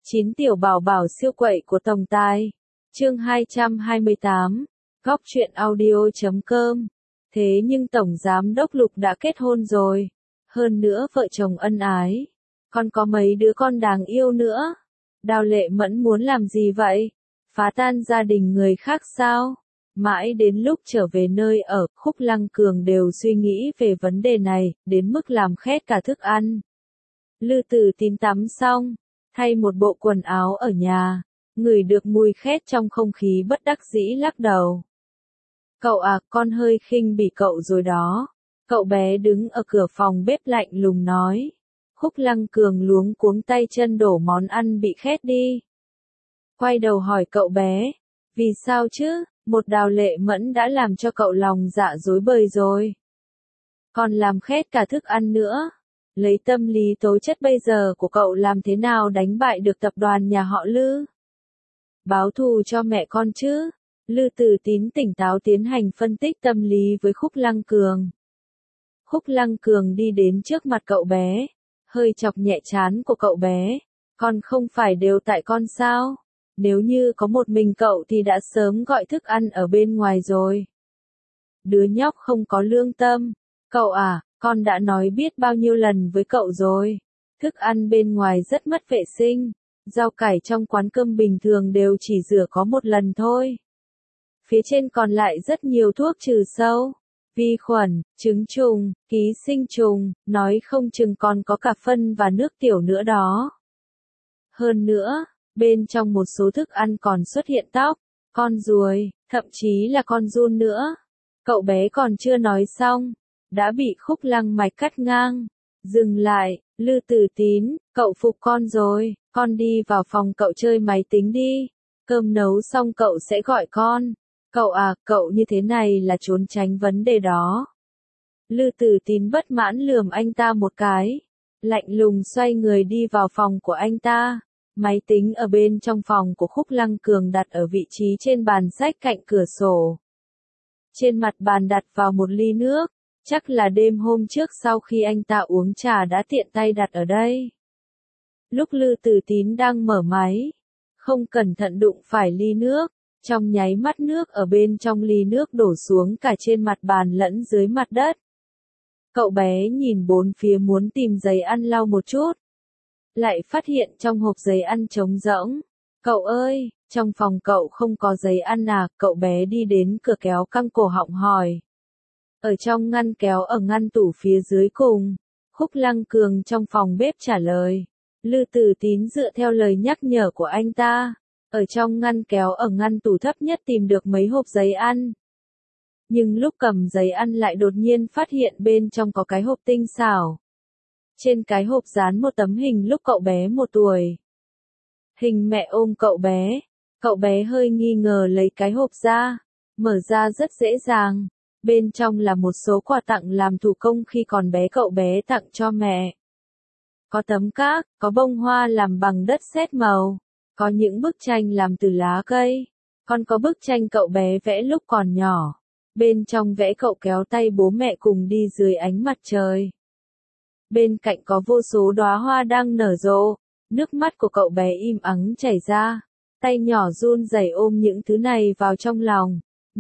9 tiểu bảo bảo siêu quậy của tổng tài. Chương 228. Góc truyện audio.com. Thế nhưng tổng giám đốc Lục đã kết hôn rồi. Hơn nữa vợ chồng ân ái. Còn có mấy đứa con đáng yêu nữa. Đào Lệ Mẫn muốn làm gì vậy? Phá tan gia đình người khác sao? Mãi đến lúc trở về nơi ở, Khúc Lăng Cường đều suy nghĩ về vấn đề này, đến mức làm khét cả thức ăn. Lư Tử Tín tắm xong, thay một bộ quần áo ở nhà, ngửi được mùi khét trong không khí bất đắc dĩ lắc đầu. Cậu à, con hơi khinh bỉ cậu rồi đó. Cậu bé đứng ở cửa phòng bếp lạnh lùng nói. Khúc Lăng Cường luống cuống tay chân đổ món ăn bị khét đi. Quay đầu hỏi cậu bé, vì sao chứ, một Đào Lệ Mẫn đã làm cho cậu lòng dạ rối bời rồi. Còn làm khét cả thức ăn nữa. Lấy tâm lý tố chất bây giờ của cậu làm thế nào đánh bại được tập đoàn nhà họ Lư? Báo thù cho mẹ con chứ? Lư Tử Tín tỉnh táo tiến hành phân tích tâm lý với Khúc Lăng Cường. Khúc Lăng Cường đi đến trước mặt cậu bé, hơi chọc nhẹ trán của cậu bé. Con không phải đều tại con sao? Nếu như có một mình cậu thì đã sớm gọi thức ăn ở bên ngoài rồi. Đứa nhóc không có lương tâm. Cậu à, con đã nói biết bao nhiêu lần với cậu rồi. Thức ăn bên ngoài rất mất vệ sinh. Rau cải trong quán cơm bình thường đều chỉ rửa có một lần thôi. Phía trên còn lại rất nhiều thuốc trừ sâu, vi khuẩn, trứng trùng, ký sinh trùng, nói không chừng còn có cả phân và nước tiểu nữa đó. Hơn nữa, bên trong một số thức ăn còn xuất hiện tóc, con ruồi, thậm chí là con giun nữa. Cậu bé còn chưa nói xong, đã bị Khúc Lăng Mạch cắt ngang. Dừng lại, Lư Tử Tín, cậu phục con rồi, con đi vào phòng cậu chơi máy tính đi. Cơm nấu xong cậu sẽ gọi con. Cậu à, cậu như thế này là trốn tránh vấn đề đó. Lư Tử Tín bất mãn lườm anh ta một cái. Lạnh lùng xoay người đi vào phòng của anh ta. Máy tính ở bên trong phòng của Khúc Lăng Cường đặt ở vị trí trên bàn sách cạnh cửa sổ. Trên mặt bàn đặt vào một ly nước. Chắc là đêm hôm trước sau khi anh ta uống trà đã tiện tay đặt ở đây. Lúc Lư Tử Tín đang mở máy, không cẩn thận đụng phải ly nước, trong nháy mắt nước ở bên trong ly nước đổ xuống cả trên mặt bàn lẫn dưới mặt đất. Cậu bé nhìn bốn phía muốn tìm giấy ăn lau một chút. Lại phát hiện trong hộp giấy ăn trống rỗng. Cậu ơi, trong phòng cậu không có giấy ăn à? Cậu bé đi đến cửa kéo căng cổ họng hỏi. Ở trong ngăn kéo ở ngăn tủ phía dưới cùng. Khúc Lăng Cường trong phòng bếp trả lời. Lư Tử Tín dựa theo lời nhắc nhở của anh ta. Ở trong ngăn kéo ở ngăn tủ thấp nhất tìm được mấy hộp giấy ăn. Nhưng lúc cầm giấy ăn lại đột nhiên phát hiện bên trong có cái hộp tinh xảo. Trên cái hộp dán một tấm hình lúc cậu bé 1 tuổi. Hình mẹ ôm cậu bé. Cậu bé hơi nghi ngờ lấy cái hộp ra. Mở ra rất dễ dàng. Bên trong là một số quà tặng làm thủ công khi còn bé cậu bé tặng cho mẹ. Có tấm cát, có bông hoa làm bằng đất sét màu, có những bức tranh làm từ lá cây, còn có bức tranh cậu bé vẽ lúc còn nhỏ. Bên trong vẽ cậu kéo tay bố mẹ cùng đi dưới ánh mặt trời. Bên cạnh có vô số đóa hoa đang nở rộ, nước mắt của cậu bé im ắng chảy ra, tay nhỏ run rẩy ôm những thứ này vào trong lòng.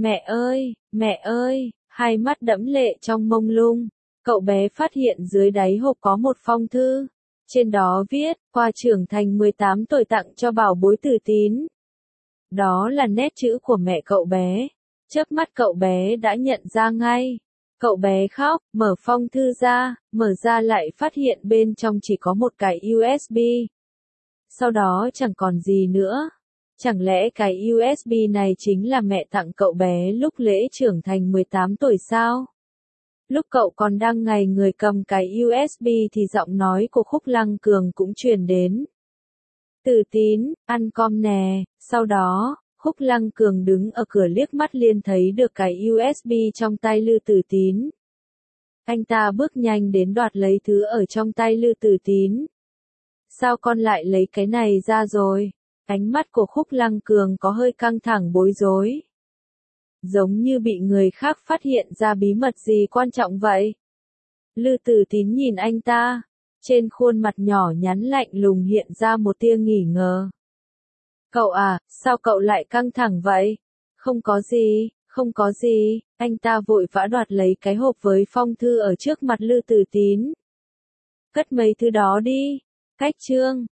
Mẹ ơi, hai mắt đẫm lệ trong mông lung, cậu bé phát hiện dưới đáy hộp có một phong thư. Trên đó viết, qua trưởng thành 18 tuổi tặng cho bảo bối Tử Tín. Đó là nét chữ của mẹ cậu bé. Chớp mắt cậu bé đã nhận ra ngay. Cậu bé khóc, mở phong thư ra, mở ra lại phát hiện bên trong chỉ có một cái USB. Sau đó chẳng còn gì nữa. Chẳng lẽ cái USB này chính là mẹ tặng cậu bé lúc lễ trưởng thành 18 tuổi sao? Lúc cậu còn đang ngày người cầm cái USB thì giọng nói của Khúc Lăng Cường cũng truyền đến. Tử Tín, ăn com nè. Sau đó, Khúc Lăng Cường đứng ở cửa liếc mắt liền thấy được cái USB trong tay Lư Tử Tín. Anh ta bước nhanh đến đoạt lấy thứ ở trong tay Lư Tử Tín. Sao con lại lấy cái này ra rồi? Ánh mắt của Khúc Lăng Cường có hơi căng thẳng bối rối. Giống như bị người khác phát hiện ra bí mật gì quan trọng vậy. Lư Tử Tín nhìn anh ta. Trên khuôn mặt nhỏ nhắn lạnh lùng hiện ra một tia nghỉ ngờ. Cậu à, sao cậu lại căng thẳng vậy? Không có gì, không có gì, anh ta vội vã đoạt lấy cái hộp với phong thư ở trước mặt Lư Tử Tín. Cất mấy thứ đó đi. Cách Trương,